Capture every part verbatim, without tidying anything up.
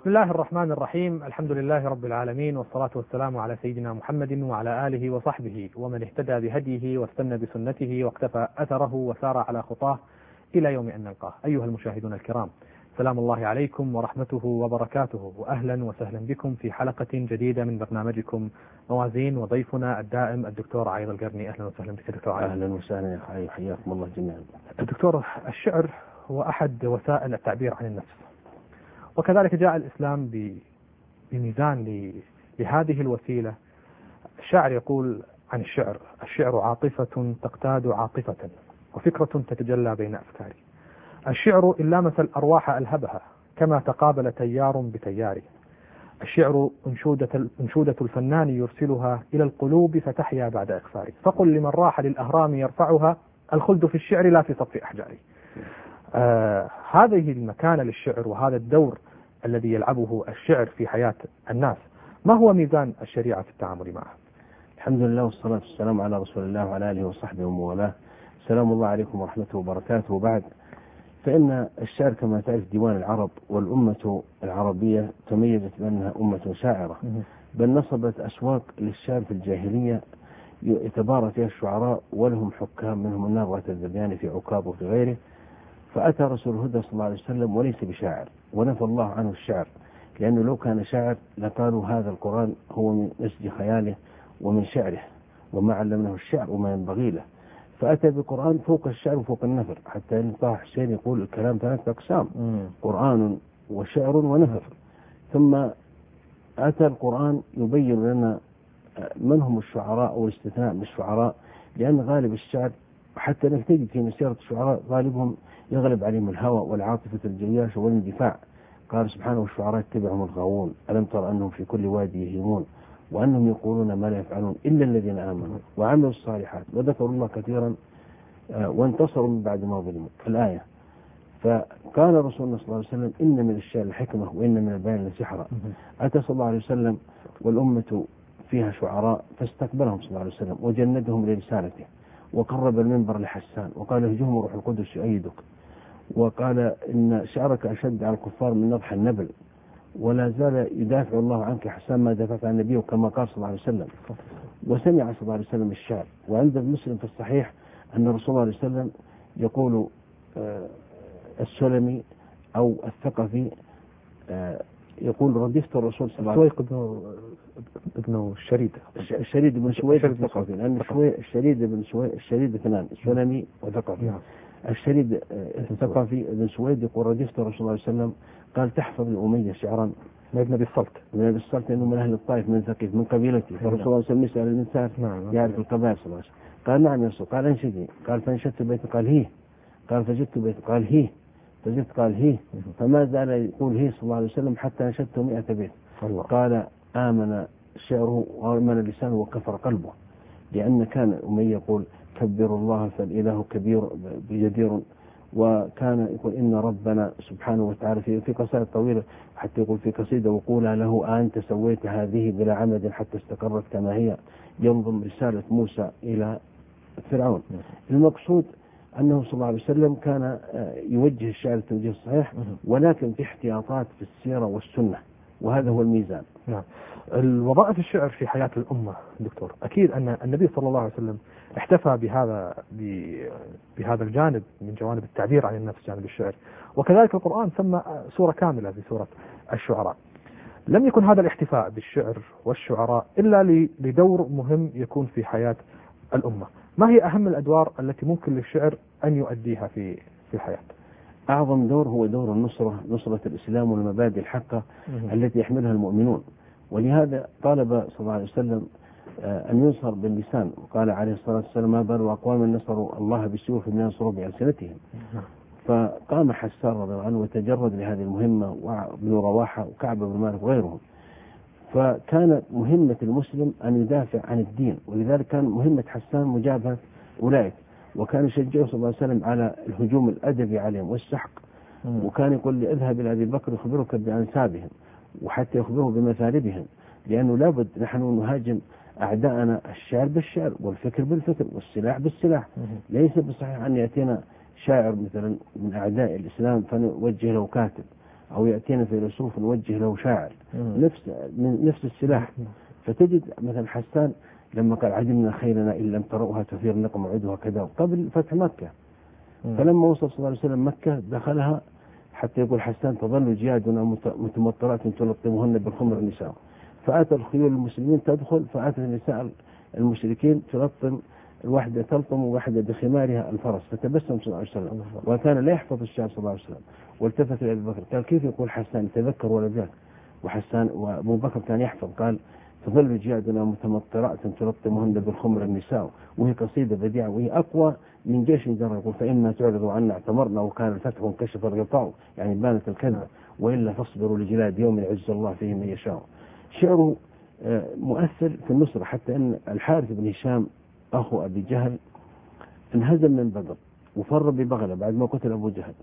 بسم الله الرحمن الرحيم. الحمد لله رب العالمين، والصلاة والسلام على سيدنا محمد وعلى آله وصحبه ومن اهتدى بهديه واستنى بسنته واقتفى أثره وسار على خطاه إلى يوم أن نلقاه. أيها المشاهدون الكرام، سلام الله عليكم ورحمته وبركاته، وأهلا وسهلا بكم في حلقة جديدة من برنامجكم موازين، وضيفنا الدائم الدكتور عايض القرني. أهلا وسهلا بك دكتور عايض. أهلا وسهلا يا حي، حياكم الله جميعا. الدكتور، الشعر هو أحد وسائل التعبير عن النفس، وكذلك جاء الإسلام بميزان لهذه الوسيلة. الشاعر يقول عن الشعر: الشعر عاطفة تقتاد عاطفة، وفكرة تتجلى بين أفكاري. الشعر إن لامس الأرواح ألهبها، كما تقابل تيار بتيار. الشعر أنشودة, أنشودة الفنان يرسلها إلى القلوب فتحيا بعد إخفار. فقل لمن راح للأهرام يرفعها، الخلد في الشعر لا في صف أحجاري. آه هذه المكانة للشعر وهذا الدور الذي يلعبه الشعر في حياة الناس، ما هو ميزان الشريعة في التعامل معه؟ الحمد لله والصلاة والسلام على رسول الله وعلى آله وصحبه ومن والاه. سلام الله عليكم ورحمته وبركاته. وبعد، فإن الشعر كما تعرف ديوان العرب، والأمة العربية تميزت بأنها أمة شاعرة، بل نصبت أسواق للشعر في الجاهلية يتبارى فيها الشعراء، ولهم حكام منهم الناظرة الذبياني في عكاظ وفي غيره. فأتى رسول الهدى صلى الله عليه وسلم وليس بشاعر، ونفى الله عنه الشعر، لأنه لو كان شاعر لقالوا هذا القرآن هو من نسج خياله ومن شعره، وما علمناه الشعر وما ينبغي له. فأتى بقرآن فوق الشعر وفوق النثر، حتى إن طه حسين يقول الكلام ثلاثة أقسام: قرآن وشعر ونثر. ثم أتى القرآن يبين لنا من هم الشعراء أو الاستثناء من الشعراء، لأن غالب الشعر حتى نجد في مسيرة الشعراء غالبهم يغلب عليهم الهوى والعاطفة الجياشة والاندفاع. قال سبحانه: والشعراء يتبعهم الغاوون، ألم تر أنهم في كل وادي يهيمون وأنهم يقولون ما لا يفعلون إلا الذين آمنوا وعملوا الصالحات وذكروا الله كثيرا وانتصروا من بعد ما ظلموا. الآية. فقال رسولنا صلى الله عليه وسلم: إن من الشعر الحكمة وإن من البيان لسحرا. أتى صلى الله عليه وسلم والأمة فيها شعراء، فاستقبلهم صلى الله عليه وسلم وجندهم لرسالته، وقرب المنبر لحسان وقال: اهجهم روح القدس يؤيدك. وقال: إن شعرك أشد على الكفار من نضح النبل. ولا زال يدافع الله عنك حسان ما دافعت عن نبيه، كما قال صلى الله عليه وسلم. وسمع صلى الله عليه وسلم الشعر. وعند مسلم في الصحيح أن رسول الله عليه وسلم يقول: آه السلمي أو الثقفي آه يقول: ردفت الرسول صلى الله عليه وسلم. ابن ابن الشريد الشريد بن سويد الثقفي، لأن الشريد بن سويد الشريد اثنان: السلمي وثقفي. نعم. الشريد الثقفي بن سويد يقول: ردفت الرسول صلى الله عليه وسلم، قال: تحفظ لأمية شعرا من ابن أبي الصلت من أبي الصلت لأنه من أهل الطائف من ثقيف من قبيلته. فالرسول صلى الله عليه وسلم يسأل الإنسان يعرف القبائل صلى الله عليه وسلم. قال: نعم يا رسول. قال: انشدي. قال: فانشدت بيت. قال: هيه. قال: فجدت بيت. قال: هيه. فجدت. قال: هيه. فما زال يقول هيه صلى الله عليه وسلم حتى انشدت مئة بيت. الله. قال: آمن شعره وآمن لسانه وكفر قلبه، لأن كان أمية يقول: كبروا الله فالإله كبير جدير. وكان يقول: إن ربنا سبحانه وتعالى في في قصائد طويلة، حتى يقول في قصيدة: وقولا له أنت سويت هذه بلا عمد حتى استقرت كما هي، ينظم رسالة موسى إلى فرعون. المقصود أنه صلى الله عليه وسلم كان يوجه الشعر التوجيه الصحيح، ولكن في احتياطات في السيرة والسنة، وهذا هو الميزان. نعم. الوظائف الشعر في حياة الأمة دكتور، أكيد أن النبي صلى الله عليه وسلم احتفى بهذا بهذا الجانب من جوانب التعبير عن النفس، جانب الشعر، وكذلك القرآن سمى سورة كاملة بسورة الشعراء. لم يكن هذا الاحتفاء بالشعر والشعراء إلا لدور مهم يكون في حياة الأمة. ما هي أهم الأدوار التي ممكن للشعر أن يؤديها في في الحياة؟ أعظم دور هو دور النصرة، نصرة الإسلام والمبادئ الحقة التي يحملها المؤمنون. ولهذا طالب صلى الله عليه وسلم أن ينصر باللسان، وقال عليه الصلاة والسلام: ما بال أقوام نصروا الله بالسيوف من ينصروا بألسنتهم. فقام حسان رضي الله عنه وتجرد لهذه المهمة، وابن رواحة وكعب بن مالك وغيرهم. فكانت مهمة المسلم أن يدافع عن الدين، ولذلك كان مهمة حسان مجابهة أولئك، وكان يشجعه صلى الله عليه وسلم على الهجوم الأدبي عليهم والسحق. وكان يقول لي: اذهب إلى أبي بكر يخبرك بأنسابهم، وحتى يخبره بمثالبهم، لأنه لابد نحن نهاجم أعداءنا الشعر بالشعر والفكر بالفكر والسلاح بالسلاح. ليس بصحيح أن يأتينا شاعر مثلا من أعداء الإسلام فنوجه له كاتب، أو يأتينا فيلسوف نوجه له شاعر، نفس من نفس السلاح. فتجد مثلا حسان لما قال عدمنا خيرنا إن لم تروها تثير نقم عدها كذا قبل فتح مكة، فلما وصل صلى الله عليه وسلم مكة دخلها حتى يقول حسان تظل جيادنا متمطرات تلطمهن بالخمر النساء، فأتى الخيول المسلمين تدخل، فأتى النساء المشركين تلطم، الواحدة تلطم وواحدة بخمارها الفرس، فتبسم صلى الله عليه وسلم وكان لا يحفظ الشعر صلى الله عليه وسلم، والتفت إلى أبي بكر قال كيف يقول حسان تذكر ولدك؟ وحسان وأبو بكر كان يحفظ، قال تظل جيادنا متمطرات تلطمهن بالخمر النساء، وهي قصيدة بديعة وهي أقوى من جيش جرى، يقول فإما تعرضوا عنا اعتمرنا وكان الفتح وانكشف الغطاء، يعني بانت الكذبة، وإلا فاصبروا لجلاد يوم يعز الله فيه من يشاء. شعره مؤثر في النصرة، حتى أن الحارث بن هشام أخو أبي جهل انهزم من بدر وفر ببغلة بعد ما قتل أبو جهل،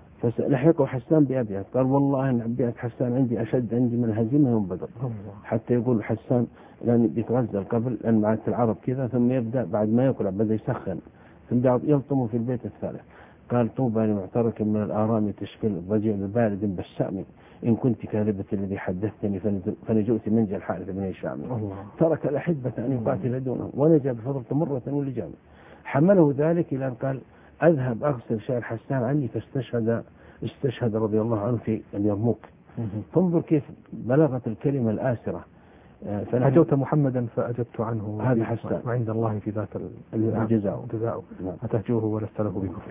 فلحقه حسان بأبيات قال والله أن أبيات حسان عندي أشد عندي من هزيمة يوم بدر، حتى يقول حسان لأن بيتغزل قبل لأن معت العرب كذا، ثم يبدأ بعد ما يقرأ بدأ يسخن ثم يلطم في البيت الثالث، قال طوبى لمعترك من الآرام تشفي الضجيع ببارد بالشأم إن كنت كاذبة الذي حدثتني فنجوت منجى الحارث بن هشام، ترك الأحبة أن يقاتل دونه ونجا بفضل مرة ولجام، حمله ذلك إلى أن قال أذهب أغسل شعر حسان عني، فاستشهد استشهد رضي الله عنه في اليرموك. فانظر كيف بلغت الكلمة الآسرة. هجوت محمدا فأجبت عنه هذا حسان وعند الله في ذات الجزاء الجزاء أتهجوه ولست له بكفر.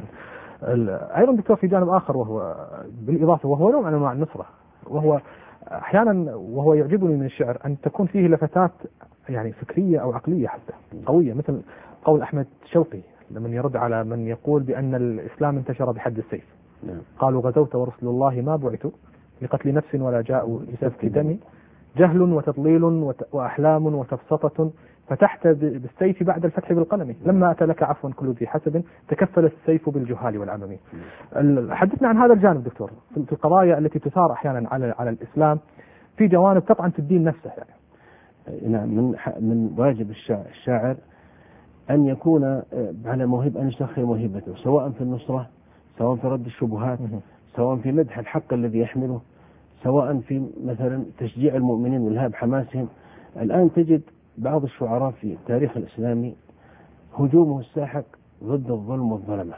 أيضا دكتور في جانب آخر وهو بالإضافة وهو نوع من أنواع النصرة، وهو أحيانا وهو يعجبني من الشعر أن تكون فيه لفتات يعني فكرية أو عقلية حتى قوية، مثل قول أحمد شوقي لمن يرد على من يقول بأن الإسلام انتشر بحد السيف، قالوا غزوت ورسل الله ما بعثوا لقتل نفس ولا جاءوا لسفك دم، جهل وتضليل وأحلام وتفسطة فتحت بالسيف بعد الفتح بالقلم، لما أتى لك عفوا كل ذي حسب تكفل السيف بالجهال والعمم. حدثنا عن هذا الجانب دكتور في القضايا التي تثار أحيانا على على الإسلام في جوانب تطعن في الدين نفسه. يعني نعم، من من واجب الشاعر أن يكون على موهبة، أن يسخر موهبته سواء في النصرة، سواء في رد الشبهات، سواء في مدح الحق الذي يحمله، سواء في مثلا تشجيع المؤمنين والهاب حماسهم. الآن تجد بعض الشعراء في التاريخ الإسلامي هجومه الساحق ضد الظلم والظلمة،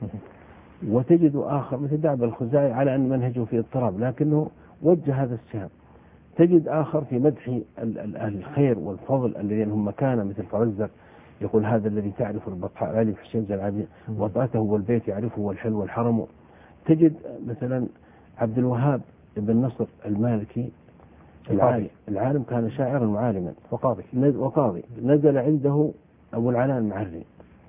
وتجد آخر مثل دعب الخزاعي على أن منهجه في اضطراب لكنه وجه هذا السهم. تجد آخر في مدح أهل الخير والفضل الذين هم مكانة مثل فرزدق، يقول هذا الذي تعرف البطحاء علي حسين زلعبي وطأته والبيت يعرفه والحلو والحرم. تجد مثلا عبد الوهاب بن نصر المالكي العالم, العالم كان شاعرا وعالما وقاضي وقاضي نزل عنده أبو العلاء المعري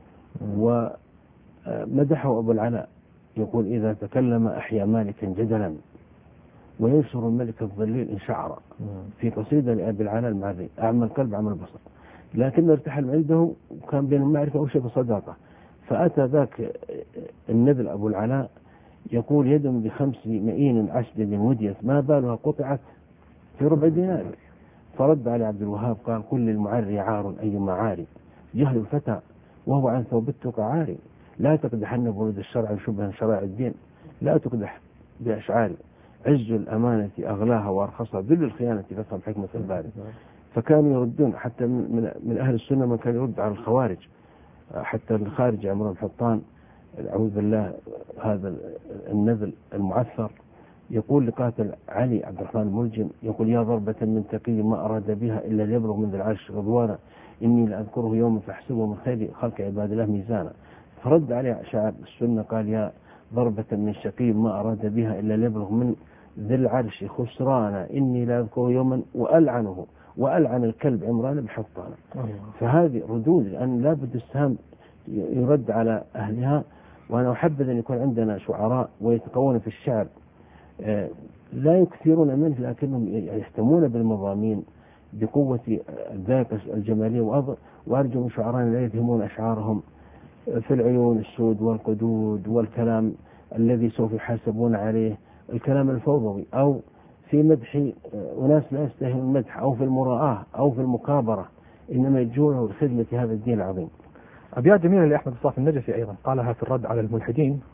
ومدحه أبو العلاء، يقول إذا تكلم أحيا مالكا جدلا وينشر الملك الظليل إن شعر، في قصيدة لأبي العلاء المعري أعمى القلب عمى البصر، لكن ارتحل عنده وكان بين المعرفة وشبه صداقة. فأتى ذاك النذل أبو العلاء يقول يد بخمس مئين عشد وديت ما بالها قطعت في ربع دينار، فرد على عبد الوهاب قال قل للمعري عار أيما عاري، جهل الفتى وهو عن ثوب التقى عاري، لا تقدحن بورود الشرع شبها شرائع الدين، لا تقدح بأشعاري، عز الأمانة أغلاها وأرخصها، ذل الخيانة فافهم حكمة الباري. فكانوا يردون حتى من, من أهل السنة من كان يرد على الخوارج، حتى الخارج عمران حطان أعوذ بالله هذا النذل المعثر يقول لقاتل علي عبد الرحمن الملجم، يقول يا ضربة من تقي ما أراد بها إلا ليبلغ من ذي العرش رضوانا، إني لأذكره يوما فاحسبه من خير خلق عباد الله ميزانا. فرد عليه شاعر السنة قال يا ضربة من شقي ما أراد بها إلا ليبلغ من ذي العرش خسرانا، إني لأذكره يوما وألعنه وألعن الكلب عمران بحطانا. فهذه ردود، لأن لابد السهم يرد على أهلها. وأنا أحبذ أن يكون عندنا شعراء ويتقون في الشعر لا يكثرون منه لكنهم يهتمون بالمضامين بقوة الذاكرة الجمالية، وأرجو من شعراء لا يفهمون أشعارهم في العيون السود والقدود والكلام الذي سوف يحاسبون عليه، الكلام الفوضوي، أو في مدح وناس لا يستاهلون المدح، أو في المراءة أو في المكابرة، إنما يجونه لخدمة هذا الدين العظيم. أبيات جميلة لأحمد الصافي النجفي أيضا قالها في الرد على الملحدين،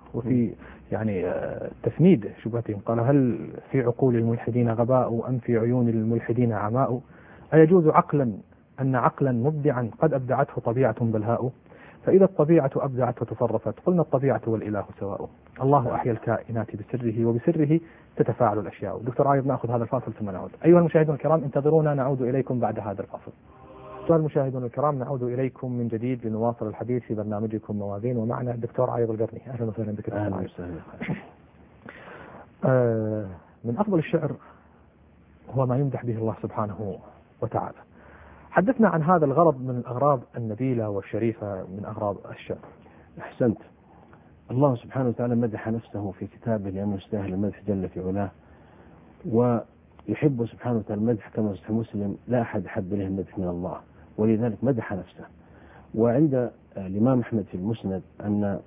وفي يعني تفنيد شبهتهم، قال هل في عقول الملحدين غباء أم في عيون الملحدين عماء؟ أيجوز عقلا أن عقلا مبدعا قد أبدعته طبيعة بلهاء؟ فإذا الطبيعة أبدعت وتصرفت قلنا الطبيعة والإله سواء. الله أحيا الكائنات بسره وبسره تتفاعل الأشياء. دكتور عايض، نأخذ هذا الفاصل ثم نعود. أيها المشاهدون الكرام انتظرونا، نعود إليكم بعد هذا الفاصل. أيها المشاهدون الكرام نعود إليكم من جديد لنواصل الحديث في برنامجكم موازين، ومعنا الدكتور عايض القرني. أهلا وسهلا بك. أهلا وسهلا. آه من أفضل الشعر هو ما يمدح به الله سبحانه وتعالى. حدثنا عن هذا الغرض من الأغراض النبيلة والشريفة من أغراض الشعر. أحسنت. الله سبحانه وتعالى مدح نفسه في كتابه لأنه يستاهل المدح جل في علاه، ويحب سبحانه وتعالى المدح كما صحيح مسلم لا أحد أحب إليه المدح من الله، ولذلك مدح نفسه. وعند الإمام أحمد في المسند أن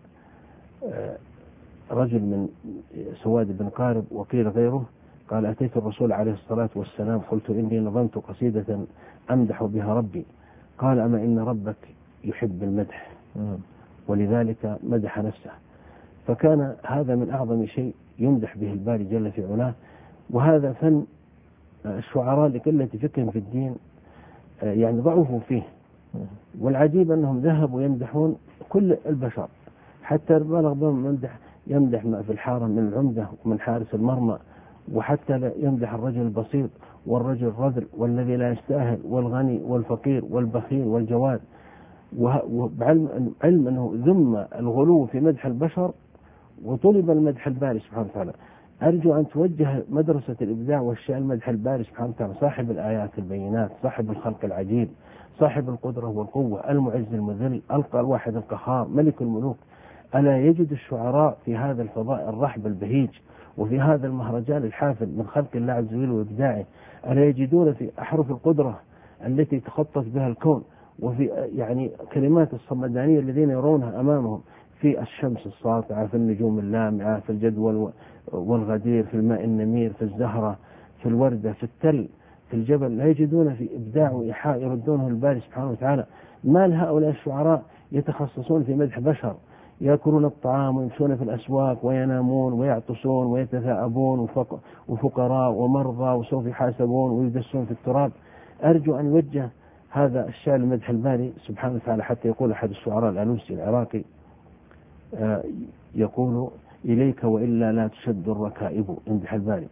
رجل من سواد بن قارب وقيل غيره قال أتيت الرسول عليه الصلاة والسلام قلت إني نظمت قصيدة أمدح بها ربي، قال أما إن ربك يحب المدح، ولذلك مدح نفسه. فكان هذا من أعظم شيء يمدح به الباري جل في علاه. وهذا فن الشعراء لقلة فكرهم في الدين يعني ضعفوا فيه، والعجيب أنهم ذهبوا يمدحون كل البشر، حتى بلغ بهم يمدح يمدح ما في الحارة من العمدة ومن حارس المرمى، وحتى يمدح الرجل البسيط والرجل الرذل والذي لا يستاهل والغني والفقير والبخيل والجواد، وبعلم علم أنه ذم الغلو في مدح البشر وطلب المدح الباري سبحانه وتعالى. أرجو أن توجه مدرسة الإبداع والشعر مدح الباري سبحانه وتعالى، صاحب الآيات البينات، صاحب الخلق العجيب، صاحب القدرة والقوة، المعز المذل، ألقى الواحد القهار، ملك الملوك. ألا يجد الشعراء في هذا الفضاء الرحب البهيج وفي هذا المهرجان الحافل من خلق الله عز وجل وإبداعه، ألا يجدون في أحرف القدرة التي تخطط بها الكون، وفي يعني كلمات الصمدانية الذين يرونها أمامهم، في الشمس الساطعة، في النجوم اللامعة، في الجدول والغدير، في الماء النمير، في الزهرة، في الوردة، في التل، في الجبل، لا يجدون في إبداع وإيحاء يردونه الباري سبحانه وتعالى. ما لهؤلاء الشعراء يتخصصون في مدح بشر يأكلون الطعام ويمشون في الأسواق وينامون ويعطسون ويتثاءبون وفقراء ومرضى وسوف يحاسبون ويدسون في التراب؟ أرجو أن يوجه هذا الشعر لمدح الباري سبحانه وتعالى. حتى يقول أحد الشعراء الألوسي العراقي يقول إليك وإلا لا تشد الركائب، امدح الباري،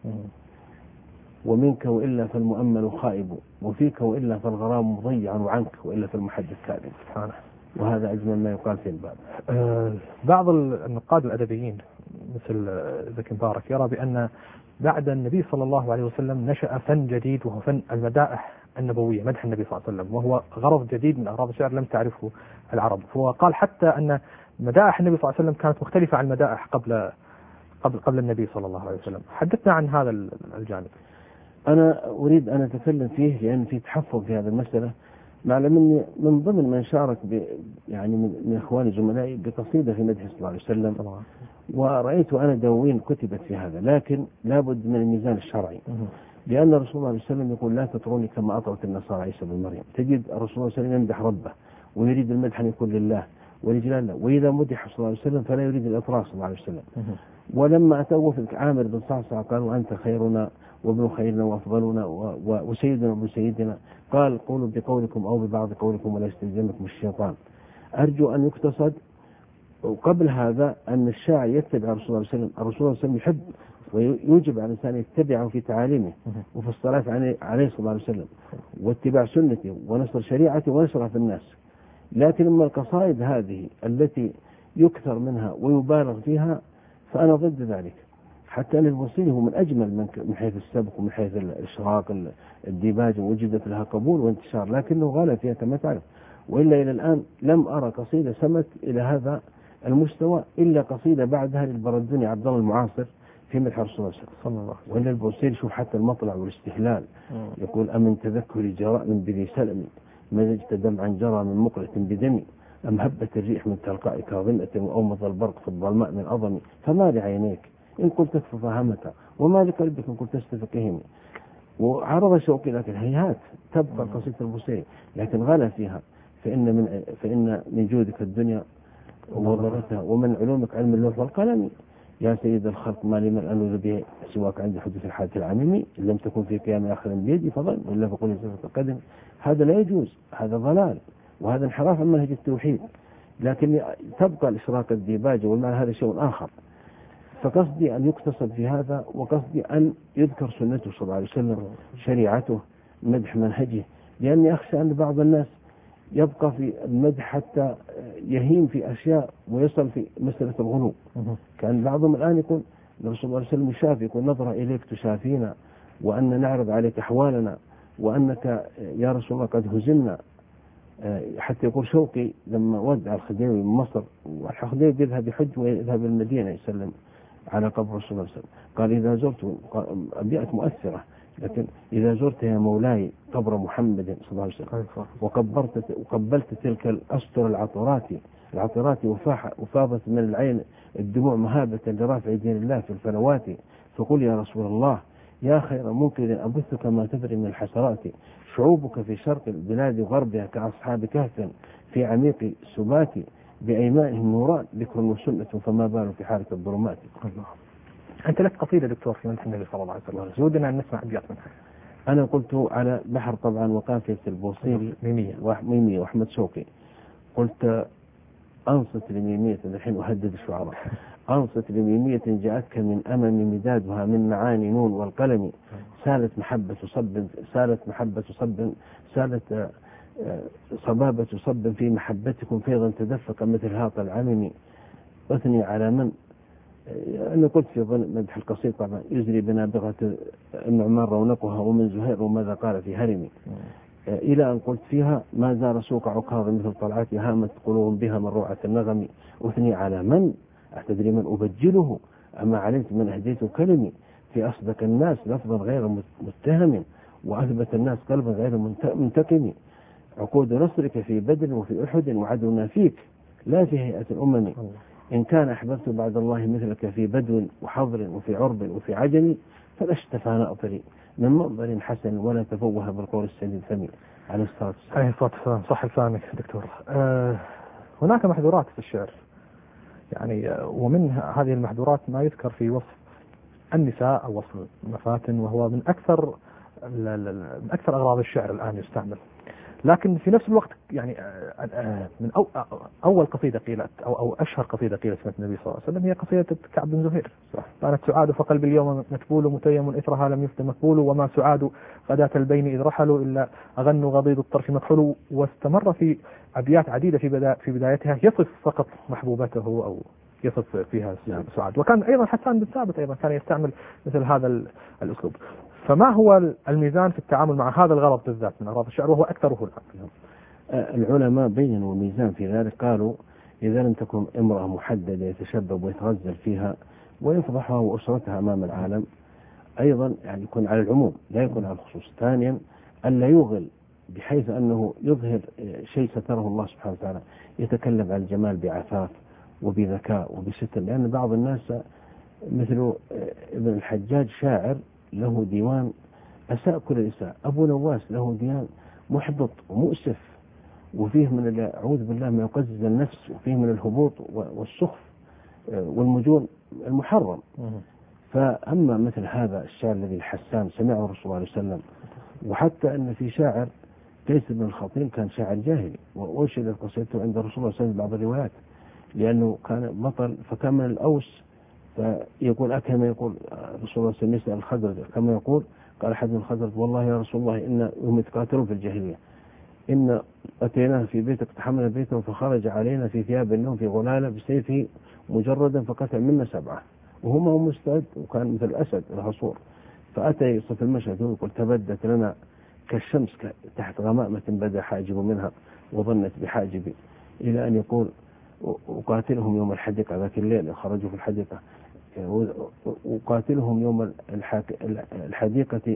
ومنك وإلا فالمؤمل خائب، وفيك وإلا فالغرام مضيع، وعنك وإلا فالمحدث كاذب. سبحانه. وهذا أجمل ما يقال في الباب. آه بعض النقاد الأدبيين مثل زكي مبارك يرى بأن بعد النبي صلى الله عليه وسلم نشأ فن جديد وهو فن المدائح النبوية، مدح النبي صلى الله عليه وسلم، وهو غرض جديد من أغراض الشعر لم تعرفه العرب. فهو قال حتى أن مدائح النبي صلى الله عليه وسلم كانت مختلفة عن المدائح قبل قبل قبل النبي صلى الله عليه وسلم. حدثنا عن هذا الجانب. أنا أريد أن أتكلم فيه لأن في تحفظ في هذه المسألة، معلم أني من ضمن من شارك يعني من إخواني زملائي بقصيدة في مدح صلى الله عليه وسلم طبعا. ورأيت أنا دواوين كتبت في هذا، لكن لابد من الميزان الشرعي، لأن الرسول صلى الله عليه وسلم يقول لا تطروني كما أطرت النصارى عيسى بن مريم. تجد الرسول صلى الله عليه وسلم يمدح ربه ويريد المدح أن يكون لله ولجلال الله، وإذا مدح صلى الله عليه وسلم فلا يريد الإطراء صلى الله عليه وسلم. ولما أتوا في عامر بن صعصع قالوا أنت خيرنا وابن خيرنا وأفضلنا وسيدنا وابن سيدنا، قال قولوا بقولكم أو ببعض قولكم ولا يستلزمكم الشيطان. أرجو أن يقتصد وقبل هذا أن الشاعر يتبع الرسول صلى الله عليه وسلم. الرسول صلى الله عليه وسلم يحب ويوجب على الإنسان يتبعه في تعاليمه وفي الصلاة عليه صلى الله عليه وسلم واتباع سنته ونصر شريعته ونشرها في الناس. لكن أما القصائد هذه التي يكثر منها ويبالغ فيها فأنا ضد ذلك، حتى أن الوصية هو من أجمل من حيث السبق ومن حيث الإشراق الديباج، وجدت لها قبول وانتشار، لكنه غلا فيها كما تعرف. وإلا إلى الآن لم أرى قصيدة سمت إلى هذا المستوى إلا قصيدة بعدها للبردوني عبد الله المعاصر في مدح الرسول صلى الله عليه وسلم. وإلا البوصيري شوف حتى المطلع والاستهلال يقول أمن تذكر جراء من بذي سلم مزجت دمعا جرى من مقلة بدمي، أم هبت الريح من تلقاء كاظمة وأومض البرق في الظلماء من أظمي، فما لعينيك إن قلت تفهمك وما لقلبك إن قلت تستفقهمي. وعرض شوقي لكن هيهات تبقى قصيدة البوصيري، لكن غلا فيها. فإن من فإن من جودك الدنيا وضرتها. ومن علومك علم اللوح والقلم يا سيد الخلق ما لي من أنوذ به سواك عند حدوث الحادث العميمي إن لم تكن في قيام آخر بيدي فضل ولا فقل يسرق القدم. هذا لا يجوز، هذا ضلال وهذا انحراف عن منهج التوحيد. لكن تبقى الإشراق الديباجة والمعنى هذا شيء آخر. فقصدي أن يقتصد في هذا، وقصدي أن يذكر سنته صلى الله عليه وسلم، شريعته، مدح منهجه، لأني أخشى أن بعض الناس يبقى في المدح حتى يهيم في أشياء ويصل في مسألة الغلو. كان بعضهم الآن يقول الرسول صلى الله عليه وسلم يشافي، يقول نظرة إليك تشافينا وأن نعرض عليك أحوالنا وأنك يا رسول الله قد هزمنا. حتى يقول شوقي لما ودع الخديوي من مصر، والخديوي يذهب يحج ويذهب المدينة يسلم على قبر رسول الله صلى الله عليه وسلم، قال إذا زرت أبيات مؤثرة، لكن إذا زرت يا مولاي قبر محمد صلى الله عليه وسلم وقبرت وقبلت تلك الأسطر العطرات العطرات وفاضت من العين الدموع مهابة لرافع دين الله في الفلوات، فقل يا رسول الله يا خير منقذ أبثك ما تدري من الحسرات، شعوبك في شرق البلاد وغربها كأصحاب كهف في عميق السبات، بأيمانهم نوران ذكر وسنة فما بال في حالة الظلمات. الله. أنت لك قصيدة دكتور في مدح النبي صلى الله عليه وسلم، ودنا أن نسمع أبيات منها. أنا قلت على بحر طبعا وقافية البوصيري ميمية وميمية وأحمد شوقي، قلت أنصت لميمية، الحين أهدد الشعراء، أنصت لميمية جاءتك من أمم مدادها من معاني نون والقلم، سالت محبة صب سالت محبة صب سالت صبابة صب في محبتكم فيضا تدفق مثل هاط العمم، أثني على من أنا قلت في ظن مدح القصيد طبعا يزري بنابغة النعمان رونقها ومن زهير وماذا قال في هرمي، إلى أن قلت فيها ما زال سوق عكاظ مثل طلعتي هامت قلوب بها من روعة النغم، أثني على من أتدري من أبجله أما علمت من أهديت كلمي، في أصدق الناس لفظا غير متهم وأثبت الناس قلبا غير منتقم، عقود نصرك في بدر وفي أحد وعدونا فيك لا في هيئة الأمم، إن كان أحببت بعد الله مثلك في بدو وحضر وفي عرب وفي عجم فلا اشتفى نأطري من منظر حسن ولا تفوه بالقول السديد الثمين عليه الصلاة والسلام. عليه الصلاة والسلام. صح لسانك دكتور. أه هناك محظورات في الشعر يعني، ومن هذه المحظورات ما يذكر في وصف النساء أو وصف المفاتن، وهو من أكثر من أكثر أغراض الشعر الآن يستعمل. لكن في نفس الوقت يعني من أو أول قصيدة قيلت أو أو أشهر قصيدة قيلت في النبي صلى الله عليه وسلم هي قصيدة كعب بن زهير. كانت سعاد فقلبي اليوم متبول متيم إثرها لم يفت مقبول، وما سعاد غداة البين إذ رحلوا إلا أغنوا غضيض الطرف مكحول. واستمر في أبيات عديدة في بدا في بدايتها يصف فقط محبوبته أو يصف فيها سعاد. وكان أيضا حسان بن ثابت أيضا كان يستعمل مثل هذا الأسلوب. فما هو الميزان في التعامل مع هذا الغرض بالذات من أغراض الشعر وهو أكثره الآن؟ العلماء بينوا الميزان في ذلك، قالوا إذا لم تكن امرأة محددة يتشبب ويتغزل فيها ويفضحها وأسرتها أمام العالم، أيضا يعني يكون على العموم لا يكون على الخصوص. ثانيا ألا يغل بحيث أنه يظهر شيء ستره الله سبحانه وتعالى، يتكلم عن الجمال بعفاف وبذكاء وبستر، لأن بعض الناس مثل ابن الحجاج شاعر له ديوان أساء كل الإساءة، أبو نواس له ديوان محبط ومؤسف وفيه من أعوذ بالله ما يقزز النفس، وفيه من الهبوط والسخف والمجون المحرم. فأما مثل هذا الشعر الذي حسان سمعه الرسول صلى الله عليه وسلم، وحتى أن في شاعر قيس بن الخطيب كان شاعر جاهلي وأنشدت قصيدته عند الرسول صلى الله عليه وسلم بعض الروايات، لأنه كان بطل فكان من الأوس، فيقول كما يقول رسول الله صلى الله عليه وسلم الخضر كما يقول قال أحد من الخضر والله يا رسول الله إن هم يتقاتلون في الجاهلية، إن أتيناه في بيتك تحمل بيته فخرج علينا في ثياب النوم في غلالة بسيفه مجردا فقتل منا سبعة وهم هم مستعد، وكان مثل الأسد الحصور، فأتى يصف المشهد ويقول تبدت لنا كالشمس تحت غمامة بدا حاجب منها وظنت بحاجبي، إلى أن يقول وقاتلهم يوم الحديقة ذاك الليل خرجوا في الحديقة وقاتلهم يوم الحديقة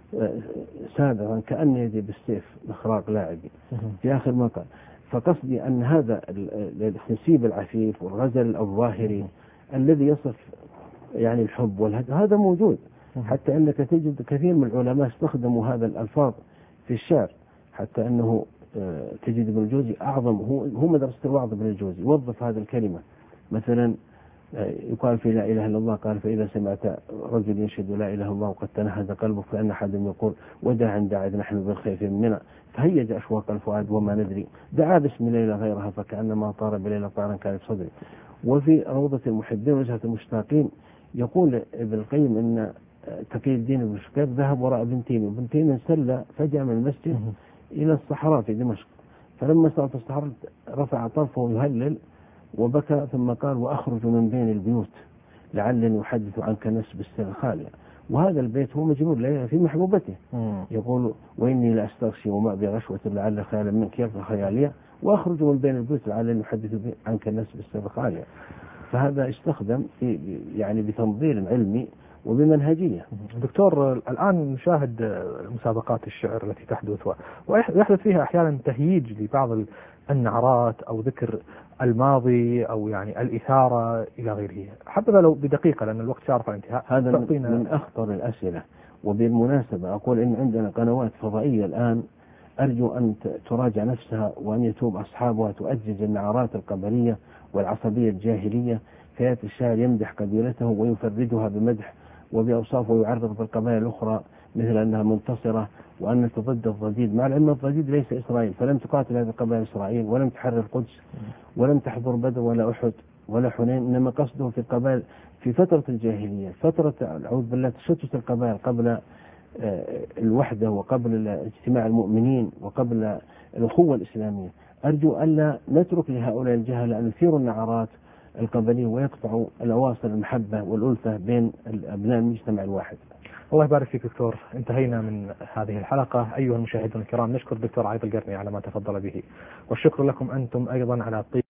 سابقا كأن يدي بالسيف مخراق لاعبي في آخر ما قال. فقصدي أن هذا التنسيب العفيف والغزل الظاهري الذي يصف يعني الحب والهدى هذا موجود، حتى أنك تجد كثير من العلماء استخدموا هذا الألفاظ في الشعر، حتى أنه تجد ابن الجوزي أعظم، هو هو مدرسة الوعظ ابن الجوزي، يوظف هذه الكلمة. مثلا يقال في لا إله إلا الله، قال فإذا سمعت رجل ينشد لا إله إلا الله وقد تنهد قلبه فإن أحد يقول وداع داعد نحن بالخيف منا فهيج أشواق الفؤاد وما ندري دعا باسم ليلة غيرها فكأنما طار بليلة طارا كان في صدري. وفي روضة المحبين وجهة المشتاقين يقول ابن القيم أن تقي الدين بن شقيق ذهب وراء ابن تيمية، ابن تيمية سلى فجأة من المسجد إلى الصحراء في دمشق، فلما صار في الصحراء رفع طرفه يهلل وبكى ثم قال وأخرج من بين البيوت لعلني أحدث عنك نسب السر الخالية. وهذا البيت هو مجنون ليلى في محبوبته، يقول وإني لأستغشي وما أبي غشوة لعل خيالا منك يبقى خيالية وأخرج من بين البيوت لعلني أحدث عنك نسب السر الخالية. فهذا استخدم في يعني بتنظير علمي وبمنهجية. دكتور، الآن نشاهد مسابقات الشعر التي تحدث ويحدث فيها أحيانا تهييج لبعض النعرات أو ذكر الماضي أو يعني الإثارة إلى غيره، حتى لو بدقيقة لأن الوقت شارف على الانتهاء. هذا من أخطر الأسئلة. وبالمناسبة أقول إن عندنا قنوات فضائية الآن أرجو أن تراجع نفسها وأن يتوب أصحابها وتؤجج النعرات القبلية والعصبية الجاهلية. فيأتي الشاعر يمدح قبيلته ويفردها بمدح وبأوصاف ويعرض بالقبائل الأخرى مثل أنها منتصرة وأن ضد الضديد، مع العلم الضديد ليس إسرائيل، فلم تقاتل هذه القبائل إسرائيل ولم تحرر القدس ولم تحضر بدر ولا أحد ولا حنين، إنما قصده في القبائل في فترة الجاهلية، فترة أعوذ بالله تشتت القبائل قبل الوحدة وقبل اجتماع المؤمنين وقبل الأخوة الإسلامية. أرجو ألا نترك لهؤلاء الجهل أن يثيروا النعرات القبلية ويقطعوا الأواصر المحبة والألفة بين أبناء المجتمع الواحد. الله يبارك فيك دكتور، انتهينا من هذه الحلقة. أيها المشاهدون الكرام، نشكر الدكتور عايض القرني على ما تفضل به، والشكر لكم أنتم أيضا على الطيب